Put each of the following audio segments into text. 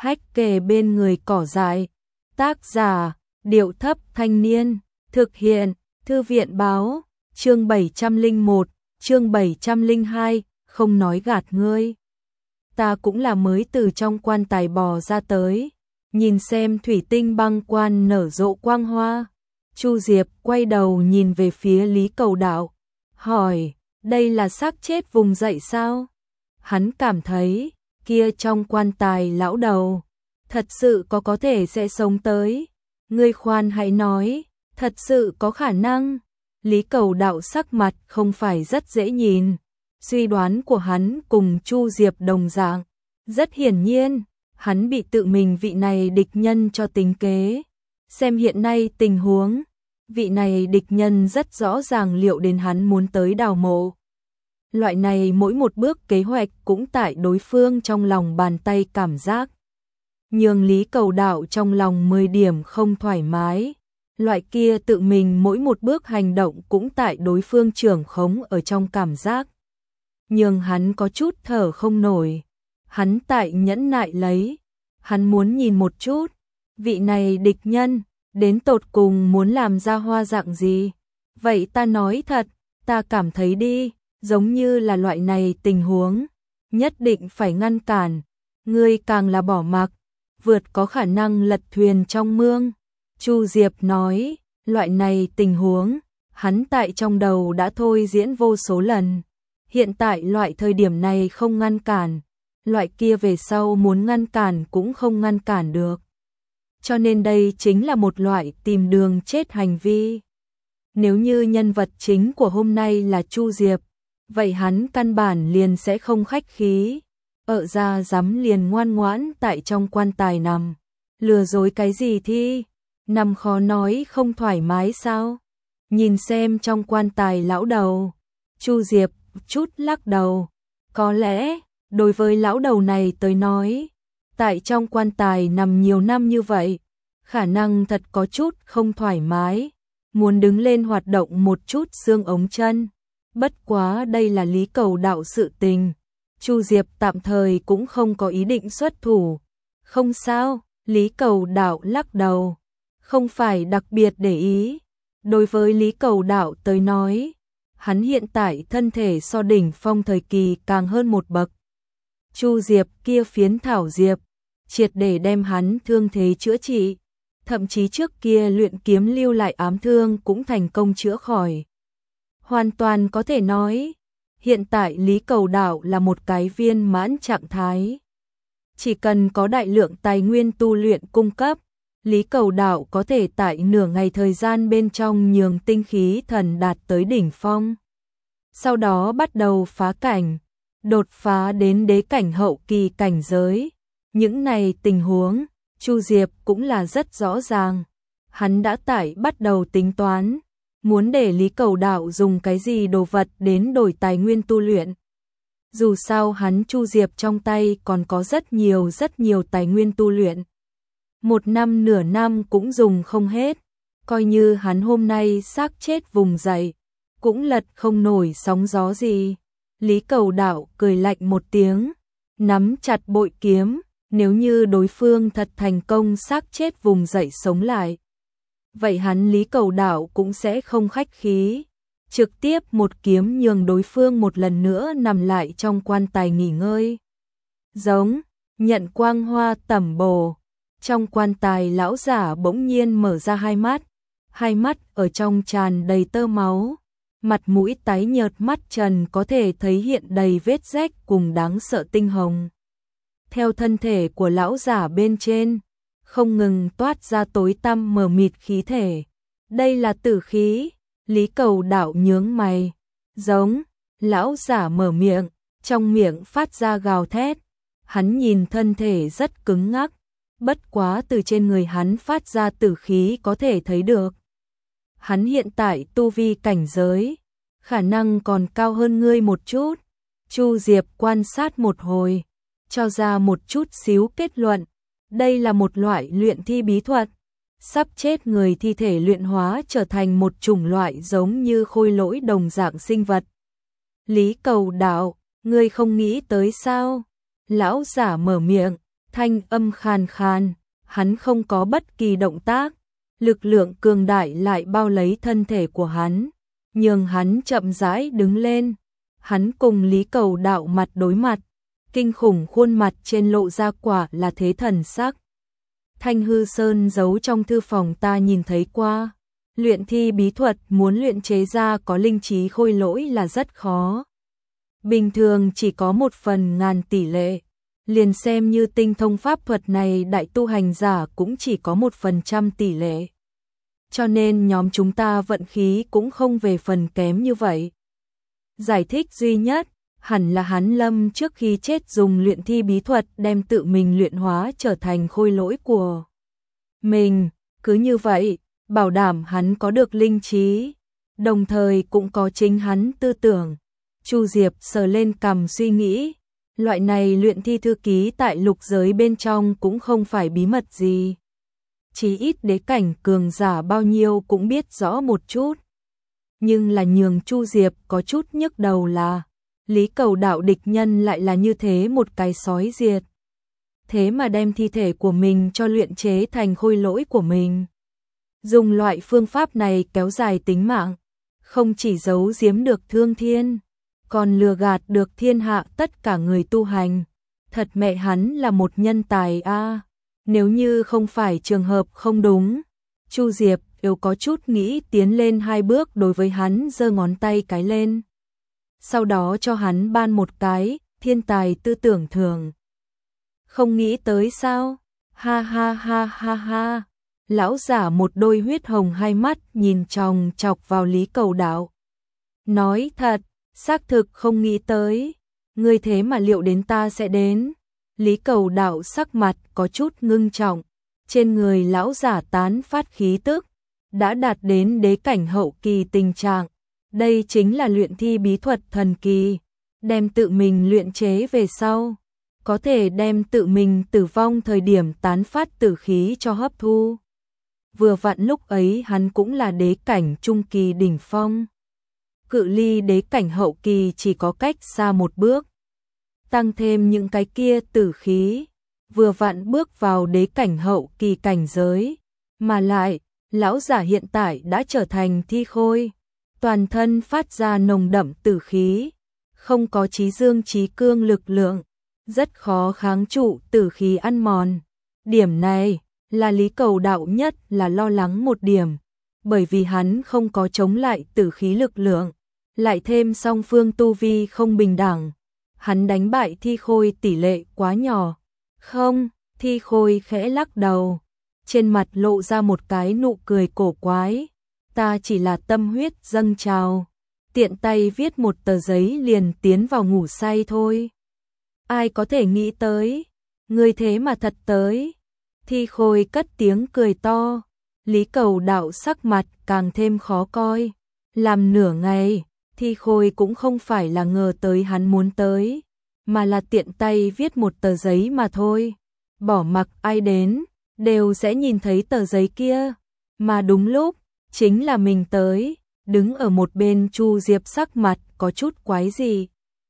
hách kề bên người cỏ dại. Tác giả, Điệu Thấp Thanh Niên. Thực hiện, Thư viện Báo. Chương 701, chương 702, không nói gạt ngươi. Ta cũng là mới từ trong quan tài bò ra tới, nhìn xem thủy tinh băng quan nở rộ quang hoa. Chu Diệp quay đầu nhìn về phía Lý Cầu Đạo, hỏi, đây là xác chết vùng dậy sao? Hắn cảm thấy, kia trong quan tài lão đầu, thật sự có thể sẽ sống tới. Ngươi khoan hãy nói, thật sự có khả năng. Lý Cầu Đạo sắc mặt không phải rất dễ nhìn. Suy đoán của hắn cùng Chu Diệp đồng dạng. Rất hiển nhiên, hắn bị tự mình vị này địch nhân cho tính kế. Xem hiện nay tình huống, vị này địch nhân rất rõ ràng liệu đến hắn muốn tới đào mộ. Loại này mỗi một bước kế hoạch cũng tại đối phương trong lòng bàn tay cảm giác. Nhưng Lý Cầu Đạo trong lòng 10 điểm không thoải mái. Loại kia tự mình mỗi một bước hành động cũng tại đối phương trưởng khống ở trong cảm giác. Nhưng hắn có chút thở không nổi. Hắn tại nhẫn nại lấy. Hắn muốn nhìn một chút. Vị này địch nhân, đến tột cùng muốn làm ra hoa dạng gì. Vậy ta nói thật, ta cảm thấy đi, giống như là loại này tình huống. Nhất định phải ngăn cản. Ngươi càng là bỏ mặc, vượt có khả năng lật thuyền trong mương. Chu Diệp nói, loại này tình huống, hắn tại trong đầu đã thôi diễn vô số lần. Hiện tại loại thời điểm này không ngăn cản, loại kia về sau muốn ngăn cản cũng không ngăn cản được. Cho nên đây chính là một loại tìm đường chết hành vi. Nếu như nhân vật chính của hôm nay là Chu Diệp, vậy hắn căn bản liền sẽ không khách khí. Ở ra dám liền ngoan ngoãn tại trong quan tài nằm. Lừa dối cái gì thi? Nằm khó nói không thoải mái sao? Nhìn xem trong quan tài lão đầu. Chu Diệp chút lắc đầu. Có lẽ, đối với lão đầu này tới nói, tại trong quan tài nằm nhiều năm như vậy, khả năng thật có chút không thoải mái, muốn đứng lên hoạt động một chút xương ống chân. Bất quá đây là Lý Cầu Đạo sự tình. Chu Diệp tạm thời cũng không có ý định xuất thủ. Không sao, Lý Cầu Đạo lắc đầu. Không phải đặc biệt để ý. Đối với Lý Cầu Đạo tới nói, hắn hiện tại thân thể so đỉnh phong thời kỳ càng hơn một bậc. Chu Diệp kia phiến thảo diệp, triệt để đem hắn thương thế chữa trị. Thậm chí trước kia luyện kiếm lưu lại ám thương cũng thành công chữa khỏi. Hoàn toàn có thể nói, hiện tại Lý Cầu Đạo là một cái viên mãn trạng thái. Chỉ cần có đại lượng tài nguyên tu luyện cung cấp, Lý Cầu Đạo có thể tại nửa ngày thời gian bên trong nhường tinh khí thần đạt tới đỉnh phong. Sau đó bắt đầu phá cảnh, đột phá đến đế cảnh hậu kỳ cảnh giới. Những này tình huống, Chu Diệp cũng là rất rõ ràng. Hắn đã tại bắt đầu tính toán, muốn để Lý Cầu Đạo dùng cái gì đồ vật đến đổi tài nguyên tu luyện. Dù sao hắn Chu Diệp trong tay còn có rất nhiều tài nguyên tu luyện. 1 năm nửa năm cũng dùng không hết, coi như hắn hôm nay xác chết vùng dậy, cũng lật không nổi sóng gió gì. Lý Cầu Đạo cười lạnh một tiếng, nắm chặt bội kiếm, nếu như đối phương thật thành công xác chết vùng dậy sống lại. Vậy hắn Lý Cầu Đạo cũng sẽ không khách khí, trực tiếp một kiếm nhường đối phương một lần nữa nằm lại trong quan tài nghỉ ngơi. Giống, nhận quang hoa tẩm bổ. Trong quan tài lão giả bỗng nhiên mở ra hai mắt ở trong tràn đầy tơ máu, mặt mũi tái nhợt mắt trần có thể thấy hiện đầy vết rách cùng đáng sợ tinh hồng. Theo thân thể của lão giả bên trên, không ngừng toát ra tối tăm mờ mịt khí thể. Đây là tử khí. Lý Cầu Đạo nhướng mày. Giống, lão giả mở miệng, trong miệng phát ra gào thét. Hắn nhìn thân thể rất cứng ngắc. Bất quá từ trên người hắn phát ra tử khí có thể thấy được. Hắn hiện tại tu vi cảnh giới, khả năng còn cao hơn ngươi một chút. Chu Diệp quan sát một hồi, cho ra một chút xíu kết luận. Đây là một loại luyện thi bí thuật. Sắp chết người thi thể luyện hóa trở thành một chủng loại giống như khôi lỗi đồng dạng sinh vật. Lý Cầu Đạo, ngươi không nghĩ tới sao? Lão giả mở miệng, Thanh âm khàn khàn, hắn không có bất kỳ động tác, lực lượng cường đại lại bao lấy thân thể của hắn, nhường hắn chậm rãi đứng lên. Hắn cùng Lý Cầu Đạo mặt đối mặt, kinh khủng khuôn mặt trên lộ ra quả là thế thần sắc. Thanh hư sơn giấu trong thư phòng ta nhìn thấy qua, luyện thi bí thuật muốn luyện chế ra có linh trí khôi lỗi là rất khó. Bình thường chỉ có 1/1000 tỷ lệ, liền xem như tinh thông pháp thuật này đại tu hành giả cũng chỉ có 1% tỷ lệ. Cho nên nhóm chúng ta vận khí cũng không về phần kém như vậy. Giải thích duy nhất, hẳn là hắn Lâm trước khi chết dùng luyện thi bí thuật đem tự mình luyện hóa trở thành khôi lỗi của mình, cứ như vậy, bảo đảm hắn có được linh trí, đồng thời cũng có chính hắn tư tưởng. Chu Diệp sờ lên cằm suy nghĩ, loại này luyện thi thư ký tại lục giới bên trong cũng không phải bí mật gì. Chí ít đế cảnh cường giả bao nhiêu cũng biết rõ một chút. Nhưng là nhường Chu Diệp có chút nhức đầu là Lý Cầu Đạo địch nhân lại là như thế một cái sói diệt. Thế mà đem thi thể của mình cho luyện chế thành khôi lỗi của mình. Dùng loại phương pháp này kéo dài tính mạng, không chỉ giấu giếm được thương thiên, còn lừa gạt được thiên hạ tất cả người tu hành. Thật mẹ hắn là một nhân tài a. Nếu như không phải trường hợp không đúng, Chu Diệp yếu có chút nghĩ tiến lên 2 bước đối với hắn giơ ngón tay cái lên. Sau đó cho hắn ban một cái, thiên tài tư tưởng thường. Không nghĩ tới sao? Ha ha ha ha ha. Lão giả một đôi huyết hồng hai mắt nhìn chòng chọc vào Lý Cầu Đạo. Nói thật, xác thực không nghĩ tới. Ngươi thế mà liệu đến ta sẽ đến. Lý Cầu Đạo sắc mặt có chút ngưng trọng. Trên người lão giả tán phát khí tức, đã đạt đến đế cảnh hậu kỳ tình trạng. Đây chính là luyện thi bí thuật thần kỳ, đem tự mình luyện chế về sau, có thể đem tự mình tử vong thời điểm tán phát tử khí cho hấp thu. Vừa vặn lúc ấy hắn cũng là đế cảnh trung kỳ đỉnh phong. Cự ly đế cảnh hậu kỳ chỉ có cách xa một bước. Tăng thêm những cái kia tử khí, vừa vặn bước vào đế cảnh hậu kỳ cảnh giới, mà lại, lão giả hiện tại đã trở thành thi khôi, toàn thân phát ra nồng đậm tử khí, không có trí dương trí cương lực lượng, rất khó kháng trụ tử khí ăn mòn. Điểm này là Lý Cầu Đạo nhất là lo lắng một điểm, bởi vì hắn không có chống lại tử khí lực lượng, lại thêm song phương tu vi không bình đẳng, hắn đánh bại thi khôi tỷ lệ quá nhỏ. Không, thi khôi khẽ lắc đầu, trên mặt lộ ra một cái nụ cười cổ quái. Ta chỉ là tâm huyết dâng trào, tiện tay viết một tờ giấy liền tiến vào ngủ say thôi. Ai có thể nghĩ tới, ngươi thế mà thật tới. Thi khôi cất tiếng cười to, Lý Cầu Đạo sắc mặt càng thêm khó coi. Làm nửa ngày, thi khôi cũng không phải là ngờ tới hắn muốn tới, mà là tiện tay viết một tờ giấy mà thôi. Bỏ mặc ai đến, đều sẽ nhìn thấy tờ giấy kia. Mà đúng lúc, chính là mình tới, đứng ở một bên Chu Diệp sắc mặt có chút quái gì.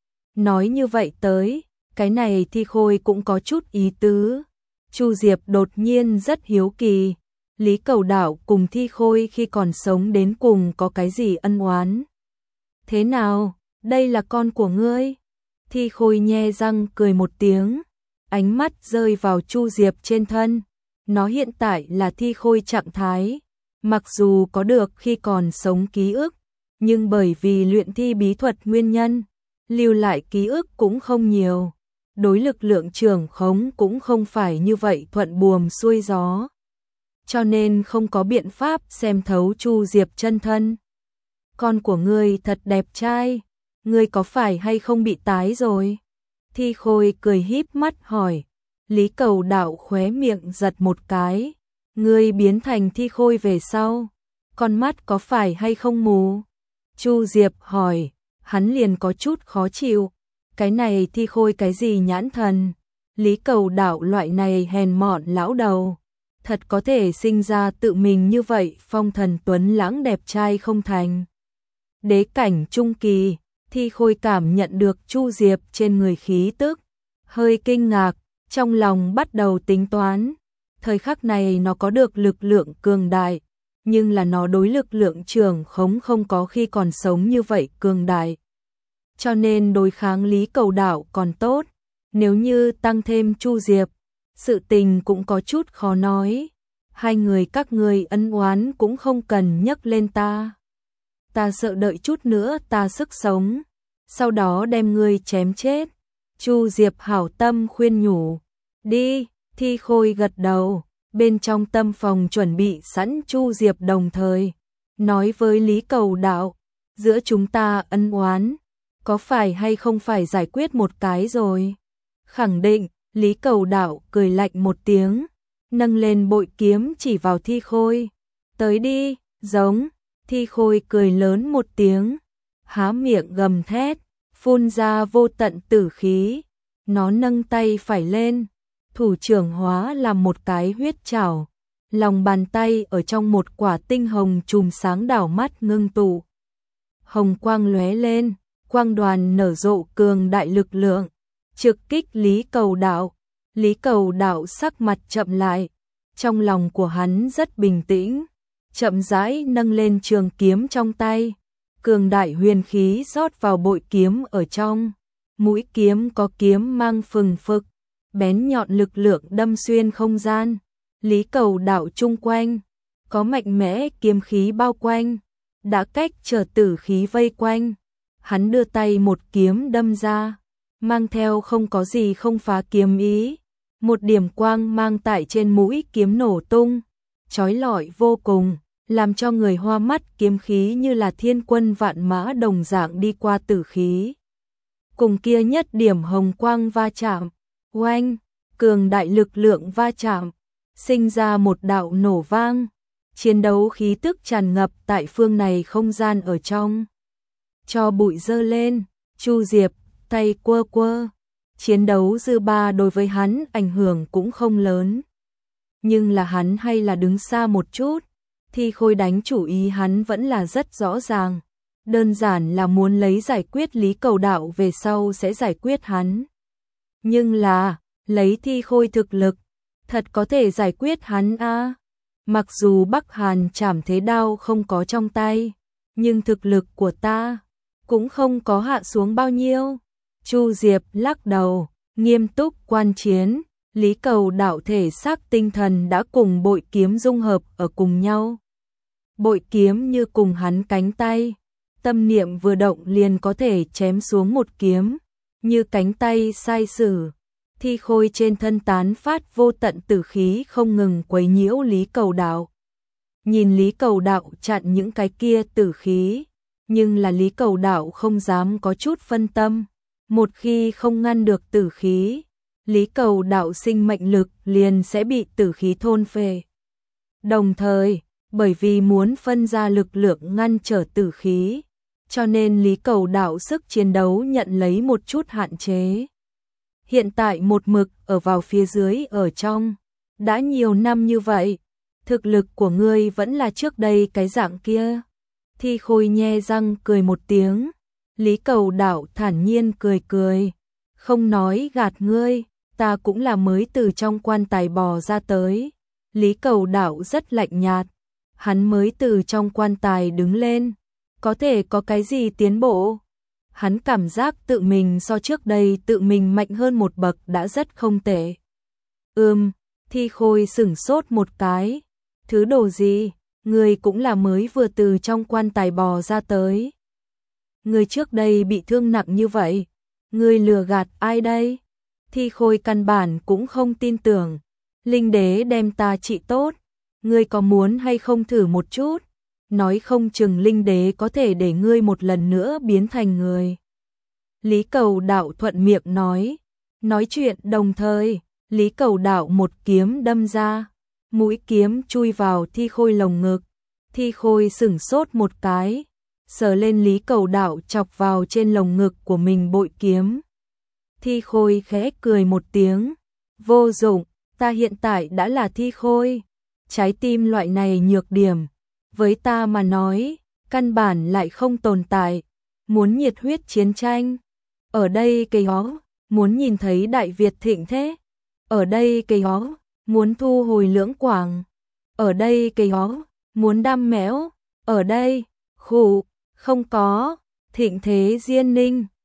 Nói như vậy tới, cái này thi khôi cũng có chút ý tứ. Chu Diệp đột nhiên rất hiếu kỳ, Lý Cầu Đạo cùng thi khôi khi còn sống đến cùng có cái gì ân oán. Thế nào, đây là con của ngươi? Thi khôi nhe răng cười một tiếng, ánh mắt rơi vào Chu Diệp trên thân. Nó hiện tại là thi khôi trạng thái, mặc dù có được khi còn sống ký ức, nhưng bởi vì luyện thi bí thuật nguyên nhân, lưu lại ký ức cũng không nhiều. Đối lực lượng trưởng khống cũng không phải như vậy thuận buồm xuôi gió. Cho nên không có biện pháp xem thấu Chu Diệp chân thân. Con của ngươi thật đẹp trai, ngươi có phải hay không bị tái rồi? Thi khôi cười híp mắt hỏi. Lý Cầu Đạo khóe miệng giật một cái. Ngươi biến thành thi khôi về sau, con mắt có phải hay không mù? Chu Diệp hỏi, hắn liền có chút khó chịu. Cái này thi khôi cái gì nhãn thần? Lý Cầu Đạo loại này hèn mọn lão đầu, thật có thể sinh ra tự mình như vậy phong thần tuấn lãng đẹp trai không thành. Đế cảnh trung kỳ, thi khôi cảm nhận được Chu Diệp trên người khí tức, hơi kinh ngạc, trong lòng bắt đầu tính toán. Thời khắc này nó có được lực lượng cường đại, nhưng là nó đối lực lượng trưởng khống không có khi còn sống như vậy cường đại. Cho nên đối kháng Lý Cầu Đạo còn tốt, nếu như tăng thêm Chu Diệp, sự tình cũng có chút khó nói. Hai người các ngươi ân oán cũng không cần nhắc lên ta. Ta sợ đợi chút nữa ta sức sống, sau đó đem ngươi chém chết. Chu Diệp hảo tâm khuyên nhủ. Đi, Thi Khôi gật đầu, bên trong tâm phòng chuẩn bị sẵn Chu Diệp đồng thời nói với Lý Cầu Đạo, giữa chúng ta ân oán, có phải hay không phải giải quyết một cái rồi? Khẳng định, Lý Cầu Đạo cười lạnh một tiếng, nâng lên bội kiếm chỉ vào Thi Khôi. Tới đi, giống. Thi Khôi cười lớn một tiếng, há miệng gầm thét, phun ra vô tận tử khí. Nó nâng tay phải lên, thủ trưởng hóa làm một cái huyết trảo, lòng bàn tay ở trong một quả tinh hồng chùm sáng đảo mắt ngưng tụ. Hồng quang lóe lên, quang đoàn nở rộ cường đại lực lượng, trực kích Lý Cầu Đạo. Lý Cầu Đạo sắc mặt chậm lại, trong lòng của hắn rất bình tĩnh, chậm rãi nâng lên trường kiếm trong tay, cường đại huyền khí rót vào bội kiếm ở trong. Mũi kiếm có kiếm mang phừng phực, bén nhọn lực lượng đâm xuyên không gian. Lý Cầu Đạo chung quanh có mạnh mẽ kiếm khí bao quanh, đã cách trở tử khí vây quanh. Hắn đưa tay một kiếm đâm ra, mang theo không có gì không phá kiếm ý. Một điểm quang mang tại trên mũi kiếm nổ tung, chói lọi vô cùng, làm cho người hoa mắt. Kiếm khí như là thiên quân vạn mã đồng dạng đi qua tử khí, cùng kia nhất điểm hồng quang va chạm, oanh, cường đại lực lượng va chạm, sinh ra một đạo nổ vang. Chiến đấu khí tức tràn ngập tại phương này không gian ở trong. Cho bụi dơ lên, Chu Diệp tay quơ quơ. Chiến đấu dư ba đối với hắn ảnh hưởng cũng không lớn, nhưng là hắn hay là đứng xa một chút. Thi Khôi đánh chủ ý hắn vẫn là rất rõ ràng, đơn giản là muốn lấy giải quyết Lý Cầu Đạo về sau sẽ giải quyết hắn. Nhưng là, lấy Thi Khôi thực lực, thật có thể giải quyết hắn a. Mặc dù Bắc Hàn Trảm Thế Đao không có trong tay, nhưng thực lực của ta cũng không có hạ xuống bao nhiêu. Chu Diệp lắc đầu, nghiêm túc quan chiến. Lý Cầu Đạo thể xác tinh thần đã cùng bội kiếm dung hợp ở cùng nhau. Bội kiếm như cùng hắn cánh tay, tâm niệm vừa động liền có thể chém xuống một kiếm, như cánh tay sai sử. Thi Khôi trên thân tán phát vô tận tử khí không ngừng quấy nhiễu Lý Cầu Đạo. Nhìn Lý Cầu Đạo chặn những cái kia tử khí, nhưng là Lý Cầu Đạo không dám có chút phân tâm. Một khi không ngăn được tử khí, Lý Cầu Đạo sinh mệnh lực liền sẽ bị tử khí thôn phệ. Đồng thời, bởi vì muốn phân ra lực lượng ngăn trở tử khí, cho nên Lý Cầu Đạo sức chiến đấu nhận lấy một chút hạn chế. Hiện tại một mực ở vào phía dưới ở trong, đã nhiều năm như vậy, thực lực của ngươi vẫn là trước đây cái dạng kia. Thi Khôi nhe răng cười một tiếng. Lý Cầu Đạo thản nhiên cười cười, không nói gạt ngươi, ta cũng là mới từ trong quan tài bò ra tới. Lý Cầu Đạo rất lạnh nhạt, hắn mới từ trong quan tài đứng lên, có thể có cái gì tiến bộ? Hắn cảm giác tự mình so trước đây tự mình mạnh hơn một bậc đã rất không tệ. Thi Khôi sửng sốt một cái, thứ đồ gì, ngươi cũng là mới vừa từ trong quan tài bò ra tới. Ngươi trước đây bị thương nặng như vậy, ngươi lừa gạt ai đây? Thi Khôi căn bản cũng không tin tưởng. Linh đế đem ta trị tốt, ngươi có muốn hay không thử một chút? Nói không chừng linh đế có thể để ngươi một lần nữa biến thành người. Lý Cầu Đạo thuận miệng nói chuyện đồng thời, Lý Cầu Đạo một kiếm đâm ra, mũi kiếm chui vào Thi Khôi lồng ngực. Thi Khôi sửng sốt một cái, sờ lên Lý Cầu Đạo chọc vào trên lồng ngực của mình bội kiếm. Thi Khôi khẽ cười một tiếng, vô dụng, ta hiện tại đã là Thi Khôi. Trái tim loại này nhược điểm, với ta mà nói, căn bản lại không tồn tại. Muốn nhiệt huyết chiến tranh, ở đây cái ó, muốn nhìn thấy Đại Việt thịnh thế, ở đây cây ó, muốn thu hồi Lưỡng Quảng, ở đây cây ó, muốn đăm mẽo, ở đây, khụ, không có, Thịnh Thế Diên Ninh.